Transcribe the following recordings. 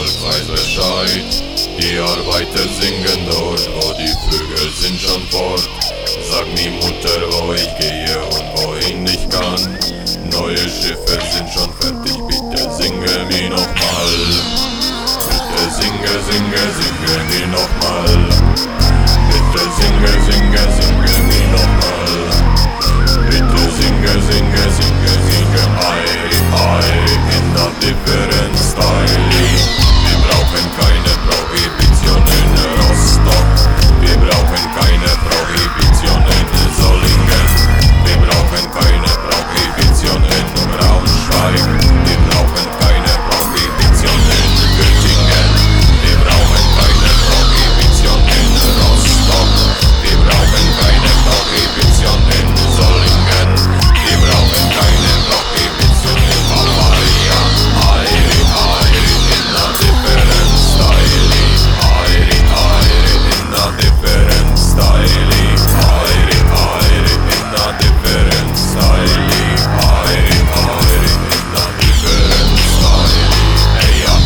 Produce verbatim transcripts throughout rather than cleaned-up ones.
Volk weiß Bescheid. Die Arbeiter singen dort, wo die Vögel sind schon fort. Sag mir Mutter, wo ich gehe und wohin ich kann. Neue Schiffe sind schon fertig, bitte singe mir nochmal. Bitte singe, singe, singe mir nochmal. Bitte singe, singe, singe mir nochmal. Bitte singe, singe, singe, singe, ei, ei, in der different style. Wir brauchen keine Prohibition in Rostock. Wir brauchen keine Prohibition in Solingen. Wir brauchen keine Prohibition in Braunschweig. Wir brauchen keine Prohibition in Göttingen. Wir brauchen keine Prohibition in Rostock. Wir brauchen keine Prohibition in Solingen. Wir brauchen keine Prohibition in Bavaria. Airi, airi, in a different style. Airi, airi, in a different style. Airi, airi, in a different style. Airi, airi, in a different style. Hey ja.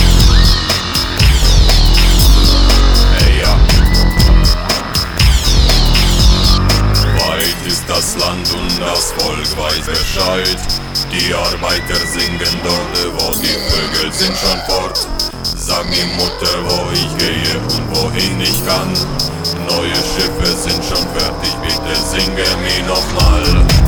Hey ja. Weit ist das Land und das Volk weiß Bescheid. Die Arbeiter singen dort, wo die Vögel sind schon fort. Sag mir Mutter, wo ich gehe und wohin ich kann. Neue Schiffe sind schon fertig, bitte singe mir nochmal.